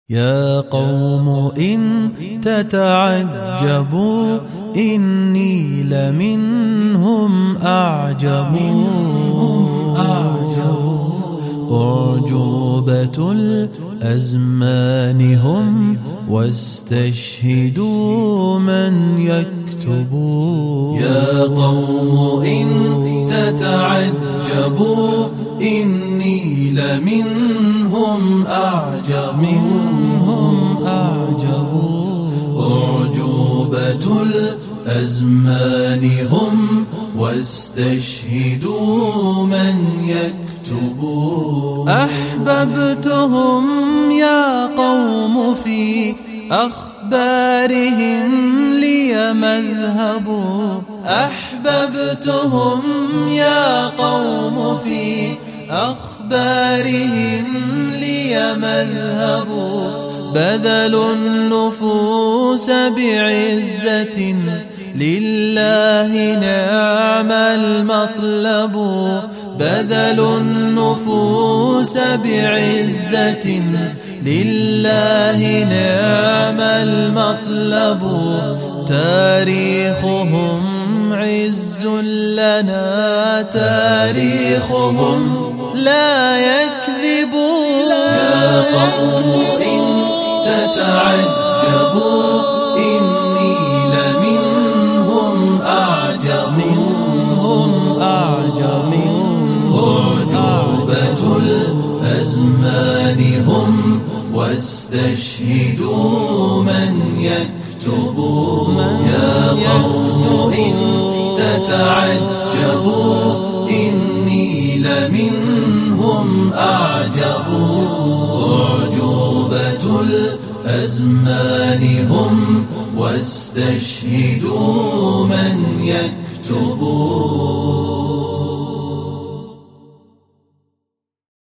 يا قوم إن تتعجبوا إني لمنهم أعجب أعجوبة الأزمان هم واستشهدوا من يكتب. يا قوم إن تتعجبوا إني لمنهم أعجب أعجوبة الأزمان هم واستشهدوا من يكتب. أحببتهم يا قوم في أخبارهم لي مذهب. أحببتهم يا قوم في أخبارهم لي مذهب. بذلوا النفوس بعزة لله نعم المطلب. بذلوا النفوس بعزة لله نعم المطلب. تاريخهم عز لنا تاريخهم لا يكذب. يا قوم إن تتعجبوا إني لمنهم أعجب أعجوبة الأزمان هم واستشهدوا من يكتب. يا قوم إن تتعجبوا إني لمنهم أعجب أعجوبة الأزمان هم واستشهدوا من يكتب.